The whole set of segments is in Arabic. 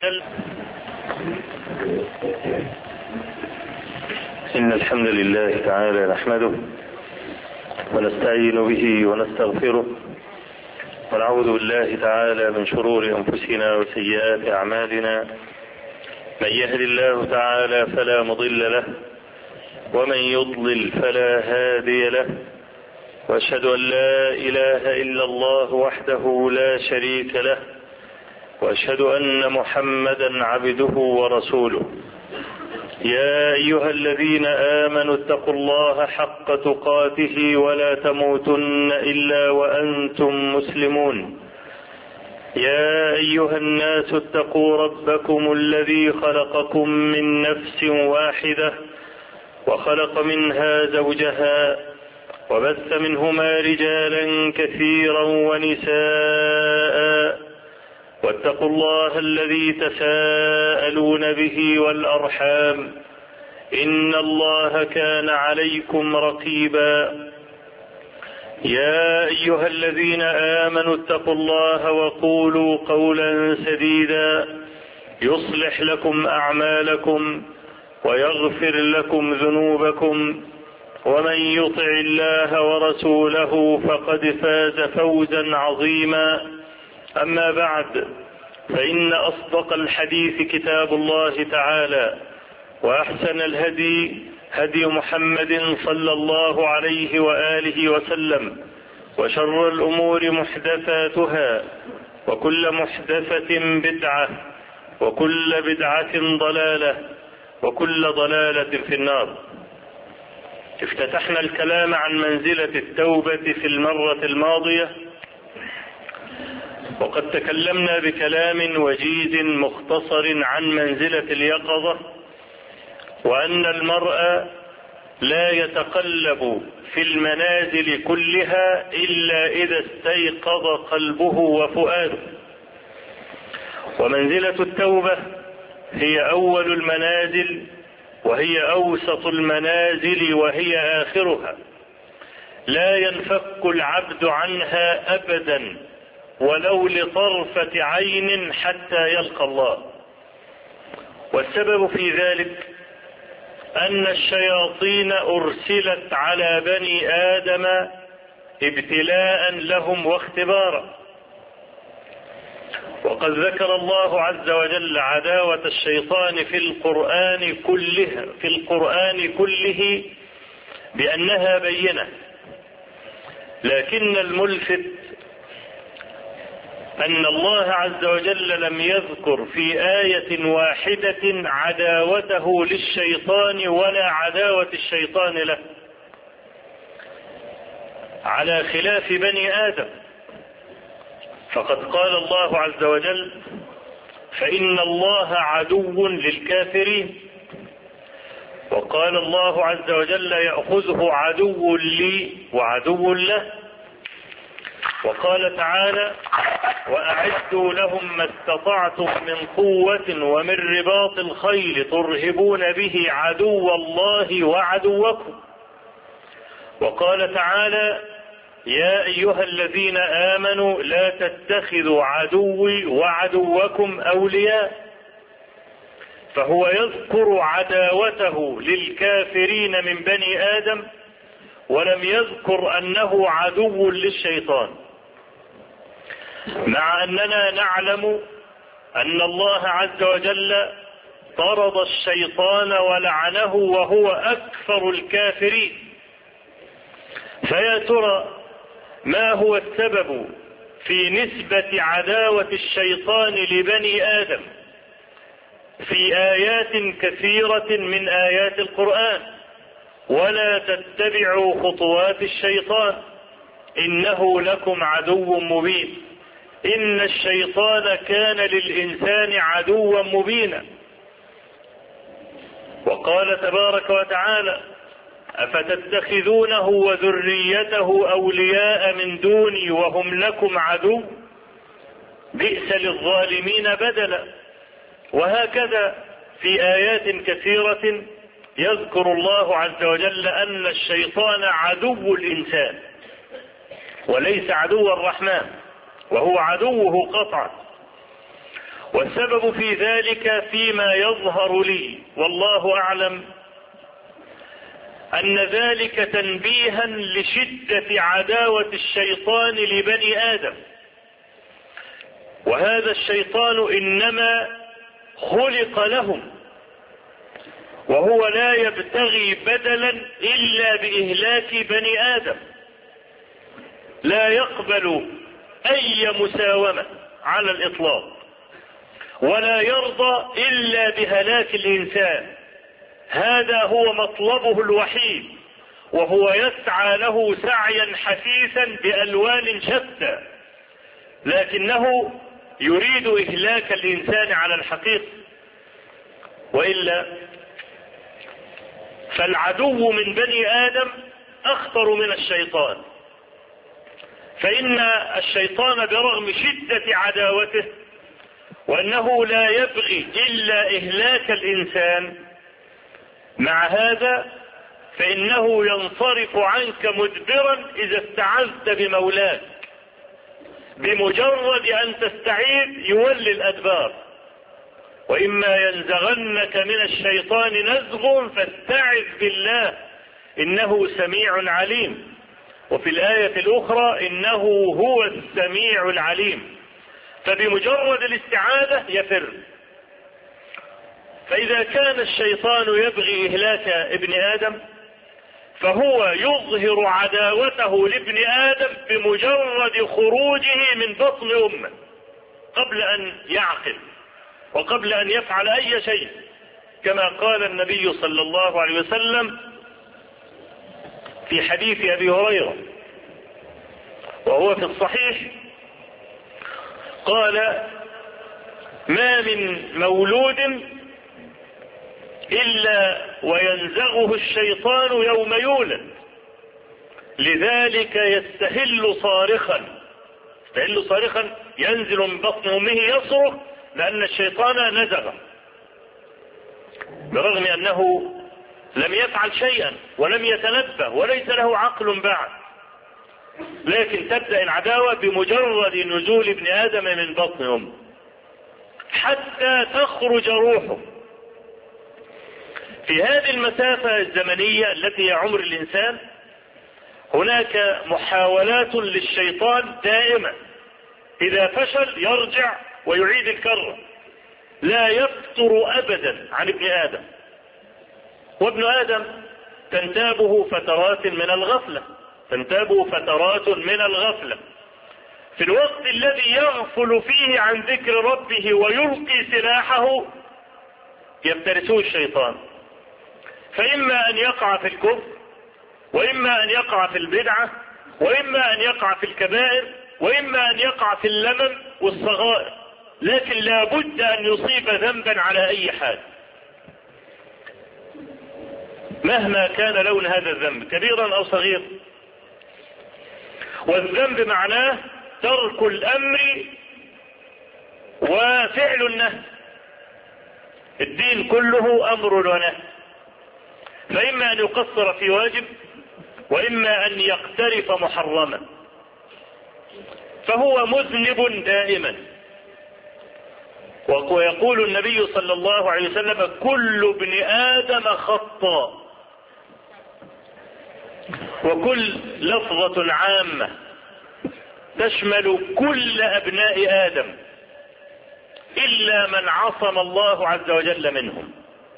إن الحمد لله تعالى نحمده ونستعين به ونستغفره ونعوذ بالله تعالى من شرور أنفسنا وسيئات أعمالنا. من يهد الله تعالى فلا مضل له ومن يضلل فلا هادي له، وأشهد أن لا إله إلا الله وحده لا شريك له، وأشهد أن محمدا عبده ورسوله. يا أيها الذين آمنوا اتقوا الله حق تقاته ولا تموتن إلا وأنتم مسلمون. يا أيها الناس اتقوا ربكم الذي خلقكم من نفس واحدة وخلق منها زوجها وبث منهما رجالا كثيرا ونساء، واتقوا الله الذي تساءلون به والأرحام إن الله كان عليكم رقيبا. يا أيها الذين آمنوا اتقوا الله وقولوا قولا سديدا يصلح لكم أعمالكم ويغفر لكم ذنوبكم، ومن يطع الله ورسوله فقد فاز فوزا عظيما. أما بعد، فإن أصدق الحديث كتاب الله تعالى، وأحسن الهدي هدي محمد صلى الله عليه وآله وسلم، وشر الأمور محدثاتها، وكل محدثة بدعة، وكل بدعة ضلالة، وكل ضلالة في النار. افتتحنا الكلام عن منزلة التوبة في المرة الماضية، وقد تكلمنا بكلام وجيز مختصر عن منزلة اليقظة، وأن المرء لا يتقلب في المنازل كلها إلا إذا استيقظ قلبه وفؤاده. ومنزلة التوبة هي أول المنازل، وهي أوسط المنازل، وهي آخرها. لا ينفك العبد عنها أبدا ولو لطرفة عين حتى يلقى الله. والسبب في ذلك أن الشياطين أرسلت على بني آدم ابتلاء لهم واختبارا. وقد ذكر الله عز وجل عداوة الشيطان في القرآن كله بأنها بينة، لكن الملفت أن الله عز وجل لم يذكر في آية واحدة عداوته للشيطان ولا عداوة الشيطان له، على خلاف بني آدم. فقد قال الله عز وجل: فإن الله عدو للكافرين. وقال الله عز وجل: يأخذه عدو لي وعدو له. وقال تعالى: وأعدوا لهم ما استطعتم من قوة ومن رباط الخيل ترهبون به عدو الله وعدوكم. وقال تعالى: يا أيها الذين آمنوا لا تتخذوا عدوي وعدوكم أولياء. فهو يذكر عداوته للكافرين من بني آدم، ولم يذكر أنه عدو للشيطان، مع أننا نعلم أن الله عز وجل طرد الشيطان ولعنه وهو أكثر الكافرين. فيا ترى ما هو السبب في نسبة عداوة الشيطان لبني آدم في آيات كثيرة من آيات القرآن؟ ولا تتبعوا خطوات الشيطان إنه لكم عدو مبين. إن الشيطان كان للإنسان عدوا مبينا. وقال تبارك وتعالى: أفتتخذونه وذريته أولياء من دوني وهم لكم عدو بئس للظالمين بدلا. وهكذا في آيات كثيرة يذكر الله عز وجل أن الشيطان عدو الإنسان وليس عدو الرحمن، وهو عدوه قطعا. والسبب في ذلك فيما يظهر لي والله أعلم أن ذلك تنبيها لشدة عداوة الشيطان لبني آدم. وهذا الشيطان إنما خلق لهم، وهو لا يبتغي بدلا إلا بإهلاك بني آدم، لا يقبل أي مساومة على الإطلاق، ولا يرضى إلا بهلاك الإنسان. هذا هو مطلبه الوحيد، وهو يسعى له سعيا حثيثا بألوان شتى، لكنه يريد إهلاك الإنسان على الحقيقة. وإلا فالعدو من بني آدم أخطر من الشيطان، فإن الشيطان برغم شدة عداوته وأنه لا يبغي إلا إهلاك الإنسان، مع هذا فإنه ينصرف عنك مدبرا إذا استعذت بمولاك، بمجرد أن تستعيذ يولي الأدبار. وإما ينزغنك من الشيطان نزغ فاستعذ بالله إنه سميع عليم. وفي الآية الأخرى إنه هو السميع العليم، فبمجرد الاستعاذة يفر. فإذا كان الشيطان يبغي إهلاك ابن آدم فهو يظهر عداوته لابن آدم بمجرد خروجه من بطن أمه، قبل أن يعقل وقبل أن يفعل أي شيء، كما قال النبي صلى الله عليه وسلم في حديث أبي هريرة وهو في الصحيح، قال: ما من مولود إلا وينزغه الشيطان يوم يولد، لذلك يستهل صارخا ينزل من بطن أمه يصرخ لأن الشيطان نزغه، برغم أنه لم يفعل شيئا ولم يتنبه وليس له عقل بعد، لكن تبدأ العداوة بمجرد نزول ابن آدم من بطن أمه حتى تخرج روحه. في هذه المسافة الزمنية التي هي عمر الإنسان هناك محاولات للشيطان دائما، إذا فشل يرجع ويعيد الكرة، لا يفتر أبدا عن ابن آدم. وابن آدم تنتابه فترات من الغفلة، في الوقت الذي يغفل فيه عن ذكر ربه ويلقي سلاحه يفترسه الشيطان، فإما أن يقع في الكفر، وإما أن يقع في البدعة، وإما أن يقع في الكبائر، وإما أن يقع في اللمم والصغائر، لكن لا بد أن يصيب ذنبا على أي حال مهما كان لون هذا الذنب كبيرا أو صغير. والذنب معناه ترك الأمر وفعل النهي، الدين كله أمر ونهي، فإما أن يقصر في واجب وإما أن يقترف محرما، فهو مذنب دائما. ويقول النبي صلى الله عليه وسلم: كل ابن آدم خطاء. وكل لفظة عامة تشمل كل أبناء آدم إلا من عصم الله عز وجل منهم.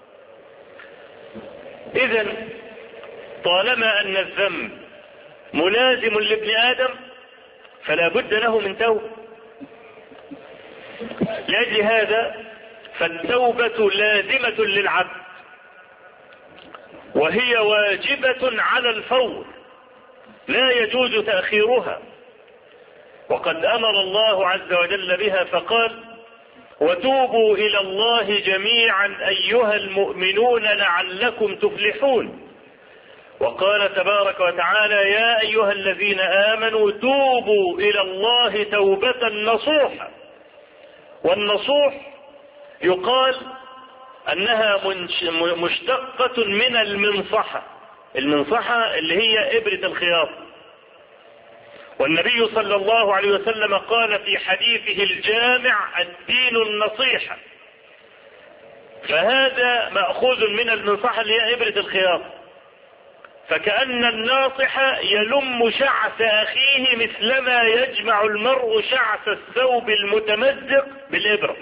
إذن طالما أن الذنب ملازم لابن آدم فلا بد له من توبة. لأجل هذا فالتوبة لازمة للعبد، وهي واجبة على الفور، لا يجوز تأخيرها. وقد أمر الله عز وجل بها فقال: وتوبوا إلى الله جميعا أيها المؤمنون لعلكم تفلحون. وقال تبارك وتعالى: يا أيها الذين آمنوا توبوا إلى الله توبة نصوحا. والنصوح يقال أنها مشتقة من المنصحة اللي هي إبرة الخياط، والنبي صلى الله عليه وسلم قال في حديثه الجامع: الدين النصيحة. فهذا مأخوذ من المنصحة اللي هي إبرة الخياط، فكأن الناصح يلم شعث أخيه مثلما يجمع المرء شعث الثوب المتمزق بالإبرة.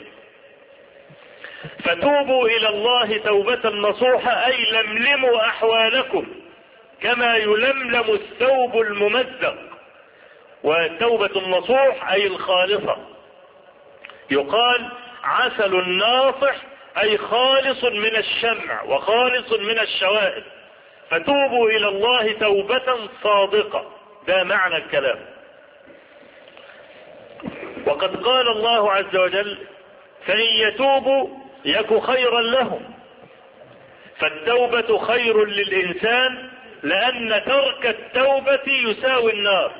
فتوبوا إلى الله توبة نصوحة، أي لملموا أحوالكم كما يلملم الثوب الممزق. والتوبة النصوح أي الخالصة. يقال عسل الناصح أي خالص من الشمع وخالص من الشوائب. فتوبوا إلى الله توبة صادقة، ده معنى الكلام. وقد قال الله عز وجل: فإن يتوبوا يك خيرا لهم. فالتوبة خير للإنسان، لأن ترك التوبة يساوي النار.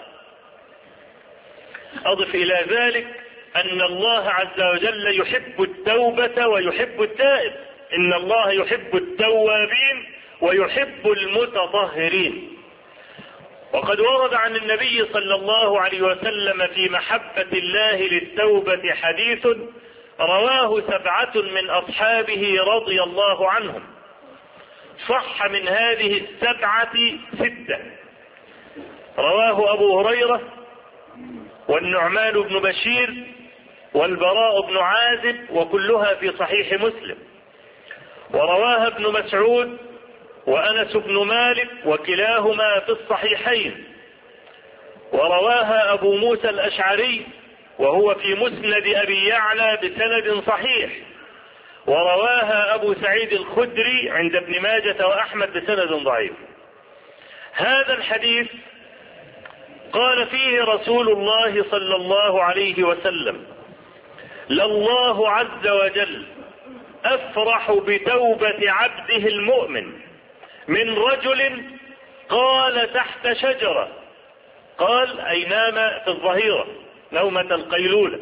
أضف إلى ذلك أن الله عز وجل يحب التوبة ويحب التائب. إن الله يحب التوابين ويحب المتطهرين. وقد ورد عن النبي صلى الله عليه وسلم في محبة الله للتوبة حديث رواه 7 من أصحابه رضي الله عنهم. صح من هذه 7 6. رواه أبو هريرة والنعمان بن بشير والبراء بن عازب، وكلها في صحيح مسلم. ورواها ابن مسعود وأنس بن مالك، وكلاهما في الصحيحين. ورواها أبو موسى الأشعري وهو في مسند أبي يعلى بسند صحيح. ورواها أبو سعيد الخدري عند ابن ماجة وأحمد بسند ضعيف. هذا الحديث قال فيه رسول الله صلى الله عليه وسلم: لله عز وجل أفرح بتوبة عبده المؤمن من رجل قال تحت شجرة. قال أي نام في الظهيرة نومة القيلولة.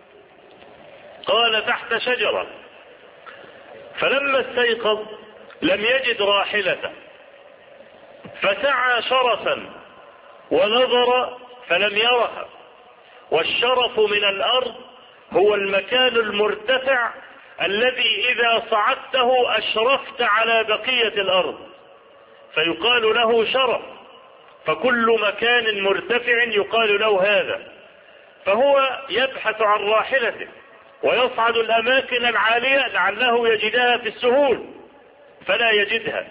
قال تحت شجرة، فلما استيقظ لم يجد راحلته، فسعى شرفا ونظر فلم يرها. والشرف من الأرض هو المكان المرتفع الذي إذا صعدته أشرفت على بقية الأرض، فيقال له شرف. فكل مكان مرتفع يقال له هذا. فهو يبحث عن راحلته ويصعد الأماكن العالية لعله يجدها في السهول، فلا يجدها.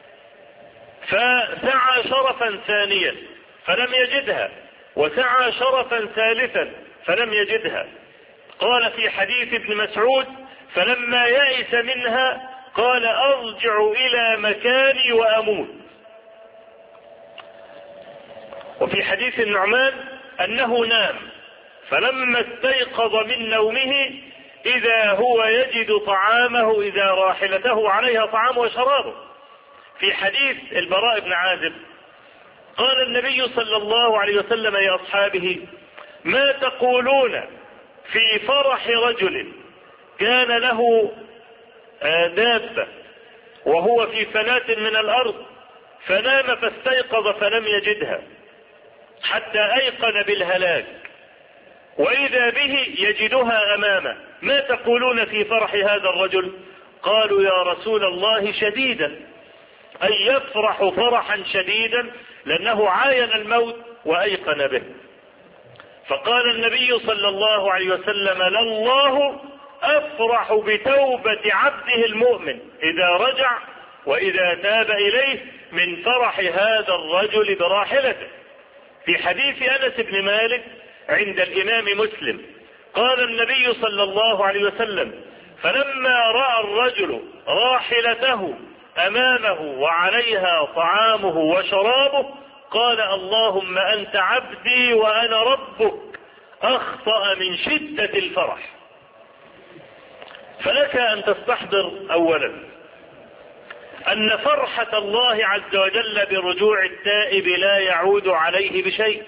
فسعى شرفا ثانيا فلم يجدها، وسعى شرفا ثالثا فلم يجدها. قال في حديث ابن مسعود: فلما يئس منها قال أرجع إلى مكاني وأموت. وفي حديث النعمان أنه نام، فلما استيقظ من نومه إذا هو يجد طعامه، إذا راحلته عليها طعامه وشرابه. في حديث البراء بن عازب قال النبي صلى الله عليه وسلم لأصحابه: ما تقولون في فرح رجل كان له دابة وهو في فلاة من الأرض فنام فاستيقظ فلم يجدها حتى أيقن بالهلاك، وإذا به يجدها أمامه، ما تقولون في فرح هذا الرجل؟ قالوا: يا رسول الله شديدا، أي يفرح فرحا شديدا لأنه عاين الموت وأيقن به. فقال النبي صلى الله عليه وسلم: لله أفرح بتوبة عبده المؤمن إذا رجع وإذا تاب إليه من فرح هذا الرجل براحلته. في حديث أنس بن مالك عند الإمام مسلم قال النبي صلى الله عليه وسلم: فلما رأى الرجل راحلته أمامه وعليها طعامه وشرابه قال: اللهم أنت عبدي وأنا ربك، أخطأ من شدة الفرح. فلك أن تستحضر أولا أن فرحة الله عز وجل برجوع التائب لا يعود عليه بشيء،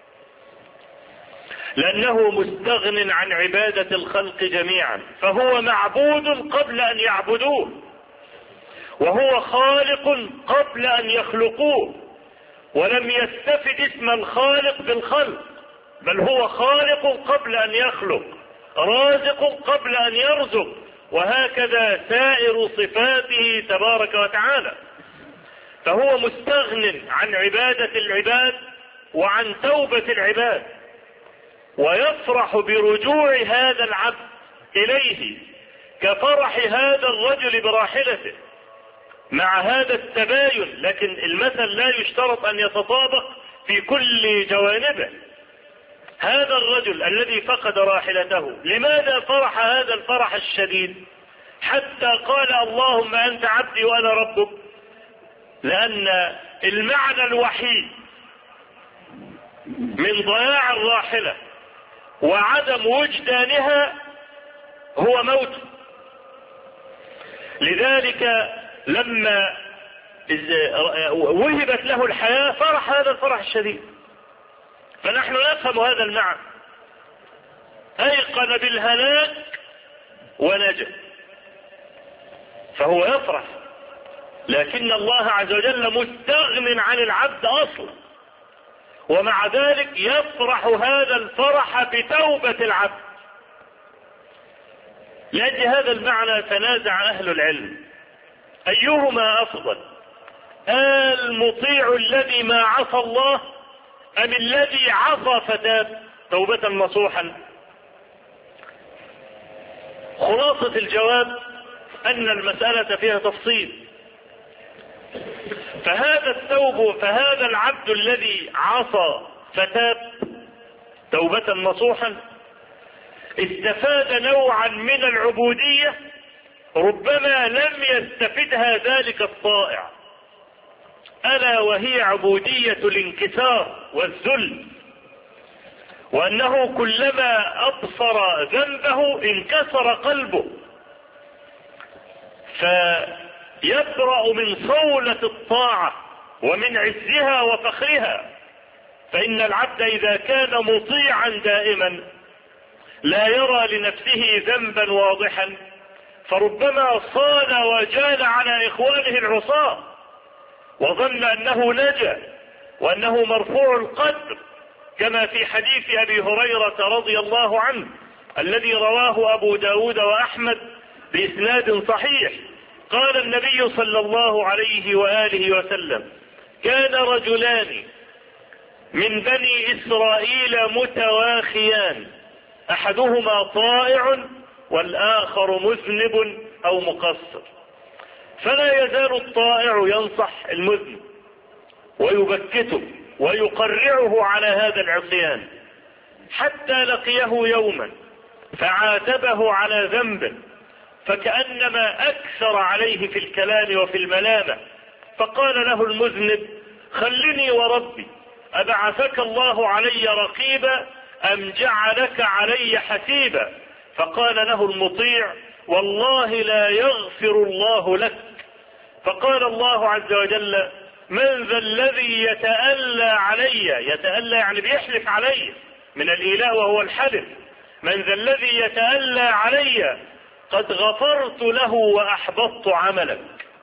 لأنه مستغن عن عبادة الخلق جميعا، فهو معبود قبل أن يعبدوه، وهو خالق قبل أن يخلقوه، ولم يستفد اسم الخالق بالخلق، بل هو خالق قبل أن يخلق، رازق قبل أن يرزق، وهكذا سائر صفاته تبارك وتعالى. فهو مستغن عن عبادة العباد وعن توبة العباد، ويفرح برجوع هذا العبد إليه كفرح هذا الرجل براحلته، مع هذا التباين. لكن المثل لا يشترط أن يتطابق في كل جوانبه. هذا الرجل الذي فقد راحلته لماذا فرح هذا الفرح الشديد حتى قال اللهم أنت عبدي وأنا ربك؟ لأن المعنى الوحيد من ضياع الراحلة وعدم وجدانها هو موت. لذلك لما وهبت له الحياة فرح هذا الفرح الشديد. فنحن نفهم هذا المعنى، أيقن بالهلاك ونجا، فهو يفرح. لكن الله عز وجل مستغن عن العبد أصلا، ومع ذلك يفرح هذا الفرح بتوبة العبد. لأجل هذا المعنى تنازع أهل العلم أيهما أفضل، المطيع الذي ما عصى الله أم الذي عصى فتاب توبة نصوحا؟ خلاصة الجواب أن المسألة فيها تفصيل. فهذا العبد الذي عصى فتاب توبة نصوحا استفاد نوعا من العبودية ربما لم يستفدها ذلك الطائع، ألا وهي عبودية الانكسار والذل، وأنه كلما أبصر ذنبه انكسر قلبه فيبرأ من صولة الطاعة ومن عزها وفخرها. فإن العبد إذا كان مطيعا دائما لا يرى لنفسه ذنبا واضحا فربما صال وجال على إخوانه العصاة وظن أنه نجا وأنه مرفوع القدر، كما في حديث أبي هريرة رضي الله عنه الذي رواه أبو داود وأحمد بإسناد صحيح. قال النبي صلى الله عليه وآله وسلم: كان رجلان من بني إسرائيل متواخيان أحدهما طائع والآخر مذنب أو مقصر، فلا يزال الطائع ينصح المذنب ويبكته ويقرعه على هذا العصيان حتى لقيه يوما فعاتبه على ذنبه فكأنما أكثر عليه في الكلام وفي الملامة، فقال له المذنب: خلني وربي، أبعثك الله علي رقيبا أم جعلك علي حسيبا؟ فقال له المطيع: والله لا يغفر الله لك. فقال الله عز وجل: من ذا الذي يتألى علي؟ يتألى يعني بيحلف علي، من الإله وهو الحلف. من ذا الذي يتألى علي؟ قد غفرت له وأحبطت عملك.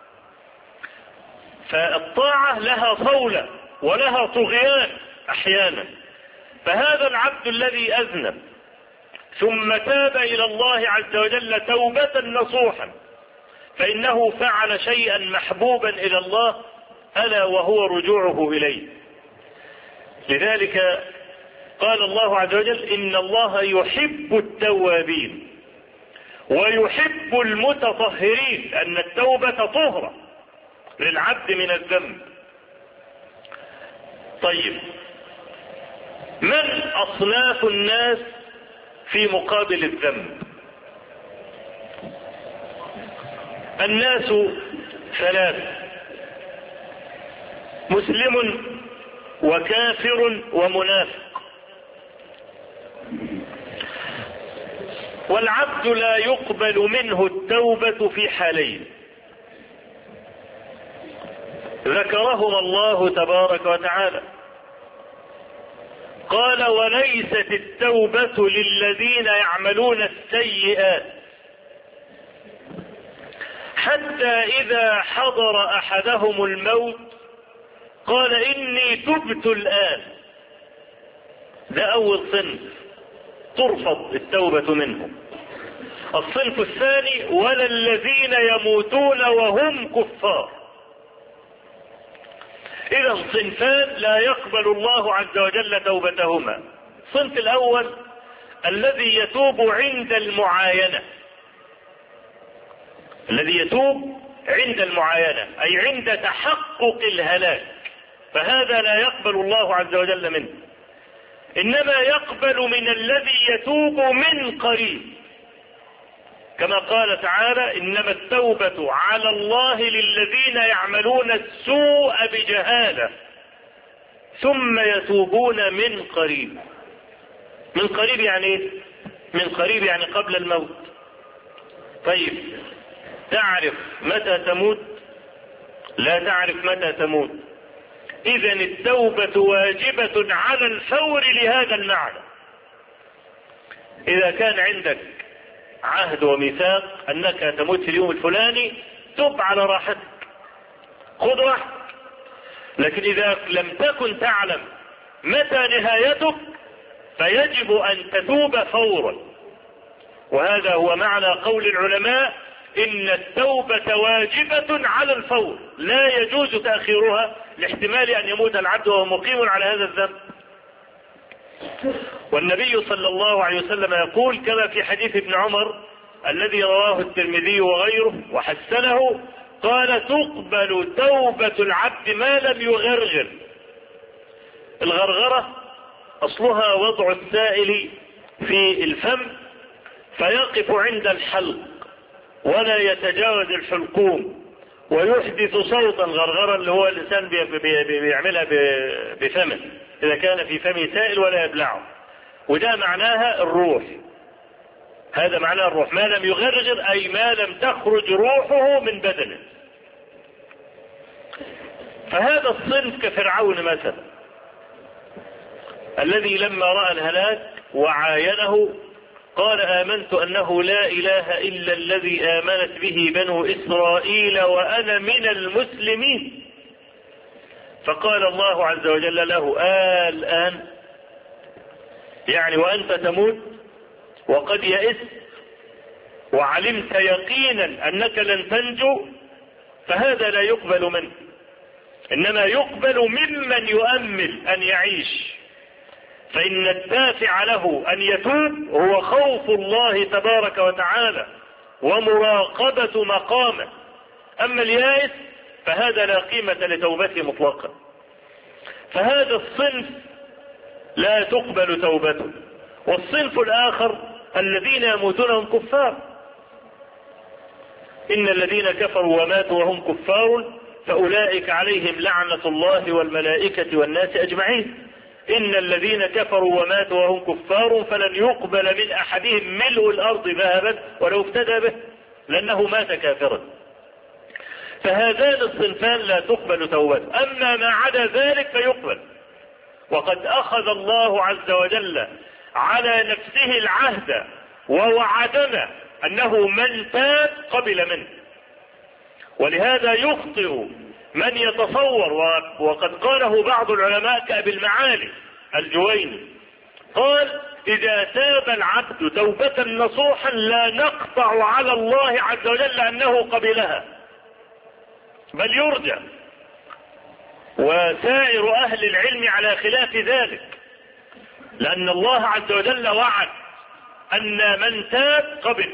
فالطاعة لها صولة ولها طغيان أحيانا. فهذا العبد الذي أذنب ثم تاب إلى الله عز وجل توبة نصوحا فإنه فعل شيئا محبوبا إلى الله، ألا وهو رجوعه إليه. لذلك قال الله عز وجل: إن الله يحب التوابين ويحب المتطهرين، أن التوبة طهرة للعبد من الذنب. طيب، من أصناف الناس في مقابل الذنب؟ الناس ثلاث: مسلم وكافر ومنافق. والعبد لا يقبل منه التوبة في حالين ذكرهما الله تبارك وتعالى. قال: وليست التوبة للذين يعملون السيئات حتى إذا حضر أحدهم الموت قال إني تبت الآن. ده أول صنف ترفض التوبة منهم. الصنف الثاني ولا الذين يموتون وهم كفار. إذا صنفان لا يقبل الله عز وجل توبتهما. الصنف الأول الذي يتوب عند المعاينة، الذي يتوب عند المعاينة أي عند تحقق الهلاك، فهذا لا يقبل الله عز وجل منه، إنما يقبل من الذي يتوب من قريب، كما قال تعالى إنما التوبة على الله للذين يعملون السوء بجهالة ثم يتوبون من قريب. من قريب يعني ايه؟ من قريب يعني قبل الموت. طيب تعرف متى تموت؟ لا تعرف متى تموت. إذن التوبة واجبة على الفور لهذا المعنى. إذا كان عندك عهد وميثاق أنك تموت في اليوم الفلاني، تب على راحتك، خذ راحتك. لكن إذا لم تكن تعلم متى نهايتك فيجب أن تتوب فورا. وهذا هو معنى قول العلماء إن التوبة واجبة على الفور، لا يجوز تأخيرها لاحتمال أن يموت العبد وهو مقيم على هذا الذنب. والنبي صلى الله عليه وسلم يقول كما في حديث ابن عمر الذي رواه الترمذي وغيره وحسنه، قال تقبل توبة العبد ما لم يغرغر. الغرغرة أصلها وضع السائل في الفم فيقف عند الحلق ولا يتجاوز الحلقوم ويحدث صوتا غرغرا، اللي هو الإنسان بيعملها بفمه إذا كان في فمه سائل ولا يبلعه، وده معناها الروح. هذا معناه الروح، ما لم يغرغر أي ما لم تخرج روحه من بدنه. فهذا الصنف كفرعون مثلا الذي لما رأى الهلاك وعاينه قال آمنت أنه لا إله إلا الذي آمنت به بنو إسرائيل وأنا من المسلمين. فقال الله عز وجل له الآن، يعني وأنت تموت وقد يئست وعلمت يقينا أنك لن تنجو، فهذا لا يقبل منه، إنما يقبل ممن يؤمل أن يعيش. فإن الدافع له أن يتوب هو خوف الله تبارك وتعالى ومراقبة مقامه. أما اليائس فهذا لا قيمة لتوبته مطلقا. فهذا الصنف لا تقبل توبته. والصنف الآخر الذين يموتون هم كفار. إن الذين كفروا وماتوا وهم كفار فأولئك عليهم لعنة الله والملائكة والناس أجمعين. إن الذين كفروا وماتوا وهم كفار فلن يقبل من أحدهم ملء الأرض ذهبا ولو افتدى به، لأنه مات كافرا. فهذان الصنفان لا تقبل توبته. أما ما عدا ذلك فيقبل. وقد أخذ الله عز وجل على نفسه العهد ووعدنا أنه من تاب قبل منه. ولهذا يخطئ من يتصور، وقد قاله بعض العلماء كأبي المعالي الجويني، قال إذا تاب العبد توبة نصوحا لا نقطع على الله عز وجل أنه قبلها، بل يرجى. وسائر أهل العلم على خلاف ذلك، لأن الله عز وجل وعد أن من تاب قبل،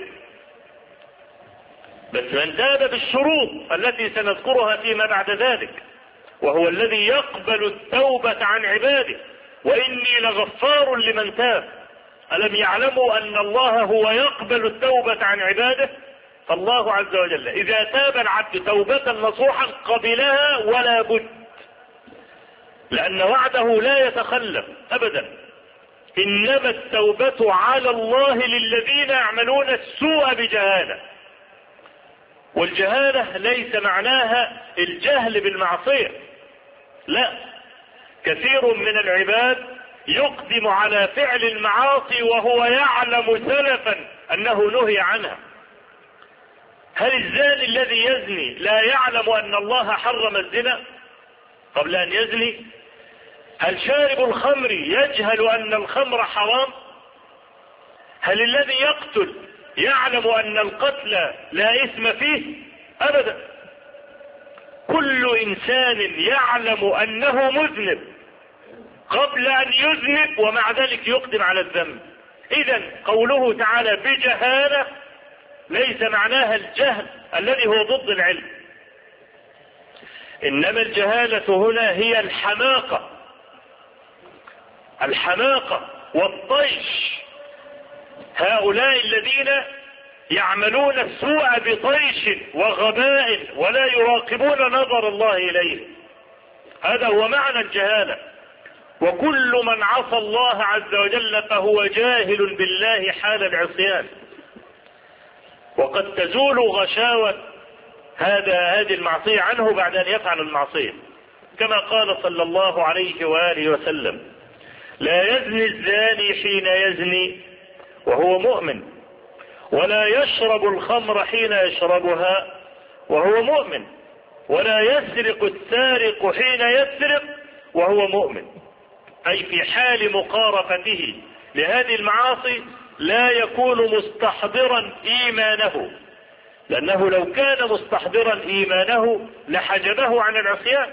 بس من تاب بالشروط التي سنذكرها فيما بعد ذلك، وهو الذي يقبل التوبة عن عباده. وإني لغفار لمن تاب. ألم يعلموا أن الله هو يقبل التوبة عن عباده؟ فالله عز وجل إذا تاب العبد توبة نصوحا قبلها ولا بد، لأن وعده لا يتخلف أبدا. إنما التوبة على الله للذين يعملون السوء بجهالة. والجهالة ليس معناها الجهل بالمعصية، لا، كثير من العباد يقدم على فعل المعاصي وهو يعلم سلفا أنه نهي عنها. هل الزاني الذي يزني لا يعلم أن الله حرم الزنا؟ قبل أن يزني؟ هل شارب الخمر يجهل أن الخمر حرام؟ هل الذي يقتل يعلم أن القتل لا إثم فيه؟ أبدا. كل إنسان يعلم أنه مذنب قبل أن يذنب، ومع ذلك يقدم على الذنب. إذن قوله تعالى بجهالة ليس معناها الجهل الذي هو ضد العلم، إنما الجهالة هنا هي الحماقة والطيش. هؤلاء الذين يعملون السوء بطيش وغباء ولا يراقبون نظر الله إليه، هذا هو معنى الجهالة. وكل من عصى الله عز وجل فهو جاهل بالله حال العصيان. وقد تزول غشاوة هذه المعصية عنه بعد أن يفعل المعصية، كما قال صلى الله عليه وآله وسلم: لا يزني الزاني حين يزني وهو مؤمن، ولا يشرب الخمر حين يشربها وهو مؤمن، ولا يسرق السارق حين يسرق وهو مؤمن. أي في حال مقارفته لهذه المعاصي لا يكون مستحضرا إيمانه، لأنه لو كان مستحضرا إيمانه لحجبه عن العصيان.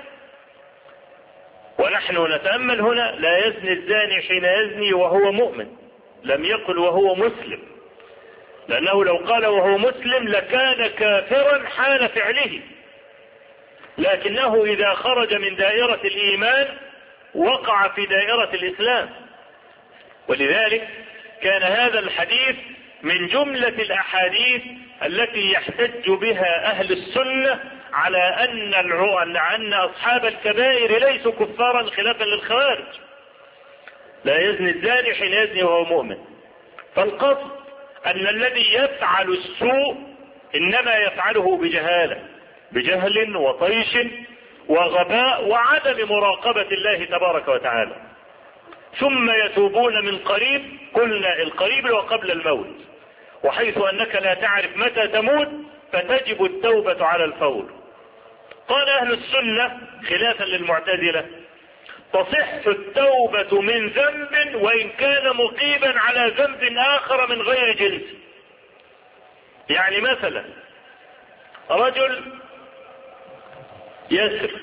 ونحن نتأمل هنا: لا يزني الزاني حين يزني وهو مؤمن، لم يقل وهو مسلم، لأنه لو قال وهو مسلم لكان كافرا حال فعله، لكنه إذا خرج من دائرة الإيمان وقع في دائرة الإسلام. ولذلك كان هذا الحديث من جملة الأحاديث التي يحتج بها أهل السنة على أن أصحاب الكبائر ليسوا كفارا خلافا للخوارج. لا يزني الزاني حين يزني وهو مؤمن. فالقصد أن الذي يفعل السوء إنما يفعله بجهل وطيش وغباء وعدم مراقبة الله تبارك وتعالى، ثم يتوبون من قريب. قلنا القريب وقبل الموت، وحيث أنك لا تعرف متى تموت فتجب التوبة على الفور. قال أهل السنة خلافا للمعتزلة: تصح التوبة من ذنب وإن كان مقيما على ذنب آخر من غير جنس. يعني مثلا رجل يسرق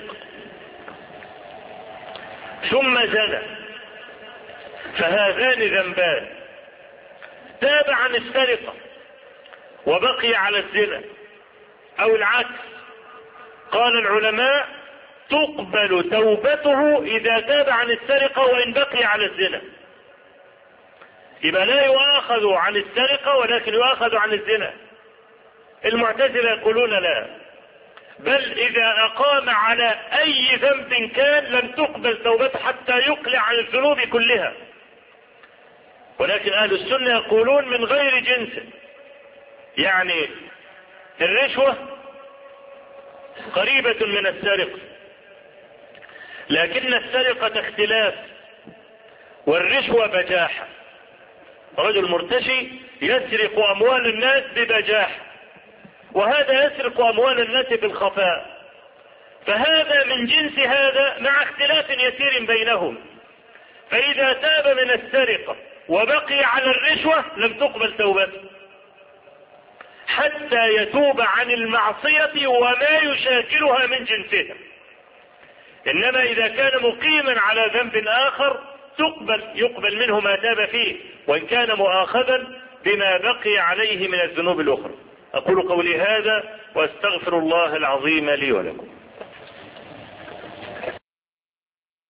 ثم زنى، فهذان ذنبان، تاب عن السرقة وبقي على الزنا، أو العكس. قال العلماء: تقبل توبته إذا تاب عن السرقة وإن بقي على الزنا. يبقى لا يؤاخذ عن السرقة ولكن يؤاخذ عن الزنا. المعتزلة يقولون لا، بل إذا أقام على أي ذنب كان لم تقبل توبته حتى يقلع عن الذنوب كلها. ولكن أهل السنة يقولون من غير جنس. يعني الرشوة قريبة من السرقة، لكن السرقة اختلاف والرشوة بجاحة. رجل مرتشي يسرق أموال الناس ببجاحة، وهذا يسرق أموال الناس بالخفاء، فهذا من جنس هذا مع اختلاف يسير بينهم. فإذا تاب من السرقة وبقي على الرشوة لم تقبل توبته حتى يتوب عن المعصية وما يشاكلها من جنسها. إنما إذا كان مقيما على ذنب آخر يقبل منه ما تاب فيه وإن كان مؤاخذا بما بقي عليه من الذنوب الأخرى. أقول قولي هذا وأستغفر الله العظيم لي ولكم.